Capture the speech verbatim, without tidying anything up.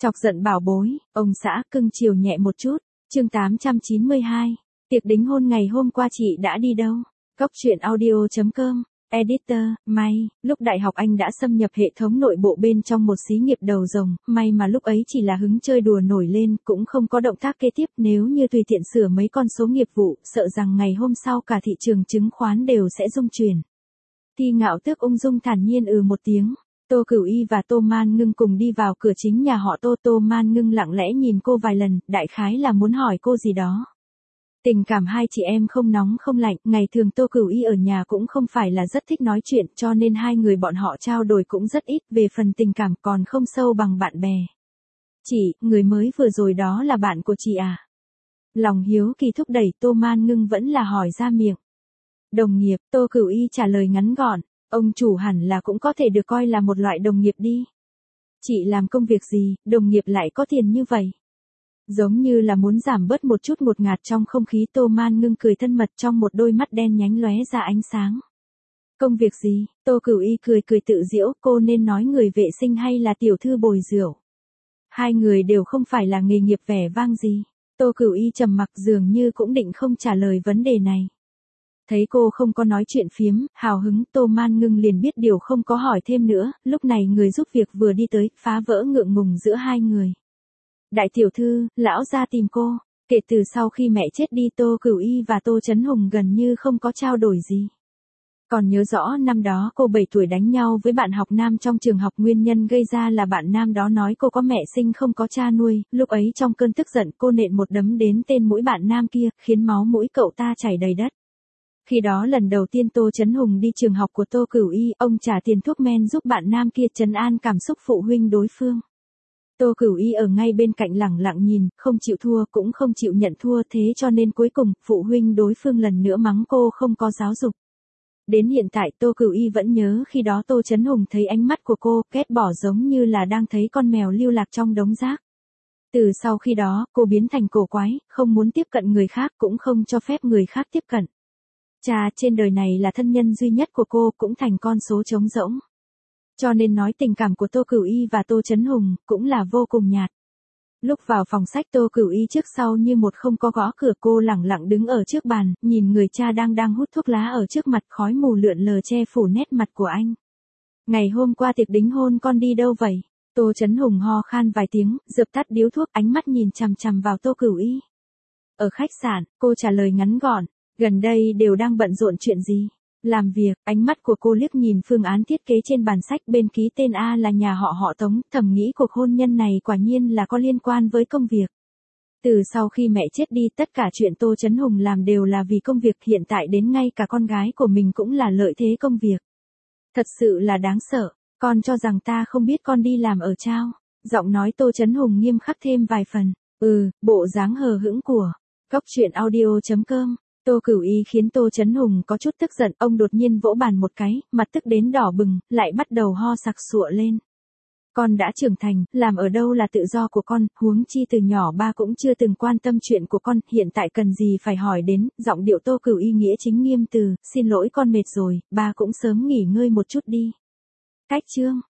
Chọc giận bảo bối, ông xã cưng chiều nhẹ một chút. Chương tám trăm chín mươi hai. Tiệc đính hôn ngày hôm qua chị đã đi đâu? Cóc truyện audio chấm com. Editor, may, lúc đại học anh đã xâm nhập hệ thống nội bộ bên trong một xí nghiệp đầu rồng, may mà lúc ấy chỉ là hứng chơi đùa nổi lên, cũng không có động tác kế tiếp, nếu như tùy tiện sửa mấy con số nghiệp vụ, sợ rằng ngày hôm sau cả thị trường chứng khoán đều sẽ rung chuyển. Thi Ngạo Tước ung dung thản nhiên ừ một tiếng. Tô Cửu Y và Tô Man Ngưng cùng đi vào cửa chính nhà họ Tô. Tô Man Ngưng lặng lẽ nhìn cô vài lần, đại khái là muốn hỏi cô gì đó. Tình cảm hai chị em không nóng không lạnh, ngày thường Tô Cửu Y ở nhà cũng không phải là rất thích nói chuyện, cho nên hai người bọn họ trao đổi cũng rất ít, về phần tình cảm còn không sâu bằng bạn bè. Chị, người mới vừa rồi đó là bạn của chị à? Lòng hiếu kỳ thúc đẩy, Tô Man Ngưng vẫn là hỏi ra miệng. Đồng nghiệp, Tô Cửu Y trả lời ngắn gọn, ông chủ hẳn là cũng có thể được coi là một loại đồng nghiệp đi. Chị làm công việc gì, đồng nghiệp lại có tiền như vậy? Giống như là muốn giảm bớt một chút ngột ngạt trong không khí. Tô Man Ngưng cười thân mật, trong một đôi mắt đen nhánh lóe ra ánh sáng. Công việc gì? Tô Cửu Y cười cười tự giễu, cô nên nói người vệ sinh hay là tiểu thư bồi rượu? Hai người đều không phải là nghề nghiệp vẻ vang gì. Tô Cửu Y trầm mặc, dường như cũng định không trả lời vấn đề này. Thấy cô không có nói chuyện phiếm, hào hứng, Tô Man Ngưng liền biết điều không có hỏi thêm nữa, lúc này người giúp việc vừa đi tới, phá vỡ ngượng ngùng giữa hai người. Đại tiểu thư, lão ra tìm cô. Kể từ sau khi mẹ chết đi, Tô Cửu Y và Tô Chấn Hùng gần như không có trao đổi gì. Còn nhớ rõ năm đó cô bảy tuổi đánh nhau với bạn học nam trong trường học, nguyên nhân gây ra là bạn nam đó nói cô có mẹ sinh không có cha nuôi, lúc ấy trong cơn tức giận cô nện một đấm đến tên mũi bạn nam kia, khiến máu mũi cậu ta chảy đầy đất. Khi đó lần đầu tiên Tô Chấn Hùng đi trường học của Tô Cửu Y, ông trả tiền thuốc men giúp bạn nam kia trấn an cảm xúc phụ huynh đối phương. Tô Cửu Y ở ngay bên cạnh lẳng lặng nhìn, không chịu thua cũng không chịu nhận thua, thế cho nên cuối cùng, phụ huynh đối phương lần nữa mắng cô không có giáo dục. Đến hiện tại Tô Cửu Y vẫn nhớ khi đó Tô Chấn Hùng thấy ánh mắt của cô, ghét bỏ giống như là đang thấy con mèo lưu lạc trong đống rác. Từ sau khi đó, cô biến thành cổ quái, không muốn tiếp cận người khác cũng không cho phép người khác tiếp cận. Cha trên đời này là thân nhân duy nhất của cô, cũng thành con số trống rỗng. Cho nên nói tình cảm của Tô Cửu Y và Tô Chấn Hùng cũng là vô cùng nhạt. Lúc vào phòng sách, Tô Cửu Y trước sau như một không có gõ cửa, cô lẳng lặng đứng ở trước bàn, nhìn người cha đang đang hút thuốc lá ở trước mặt, khói mù lượn lờ che phủ nét mặt của anh. Ngày hôm qua tiệc đính hôn con đi đâu vậy? Tô Chấn Hùng ho khan vài tiếng, dập tắt điếu thuốc, ánh mắt nhìn chằm chằm vào Tô Cửu Y. Ở khách sạn, cô trả lời ngắn gọn, gần đây đều đang bận rộn chuyện gì? Làm việc. Ánh mắt của cô liếc nhìn phương án thiết kế trên bàn sách, bên ký tên A là nhà họ họ Tống, thầm nghĩ cuộc hôn nhân này quả nhiên là có liên quan với công việc. Từ sau khi mẹ chết đi, tất cả chuyện Tô Chấn Hùng làm đều là vì công việc, hiện tại đến ngay cả con gái của mình cũng là lợi thế công việc. Thật sự là đáng sợ, con cho rằng ta không biết con đi làm ở trao. Giọng nói Tô Chấn Hùng nghiêm khắc thêm vài phần. Ừ, bộ dáng hờ hững của Cóc truyện audio chấm com. Tô Cửu Y khiến Tô Chấn Hùng có chút tức giận, ông đột nhiên vỗ bàn một cái, mặt tức đến đỏ bừng, lại bắt đầu ho sặc sụa lên. Con đã trưởng thành, làm ở đâu là tự do của con, huống chi từ nhỏ ba cũng chưa từng quan tâm chuyện của con, hiện tại cần gì phải hỏi đến. Giọng điệu Tô Cửu Y nghĩa chính nghiêm từ, xin lỗi con mệt rồi, ba cũng sớm nghỉ ngơi một chút đi. Cách chương.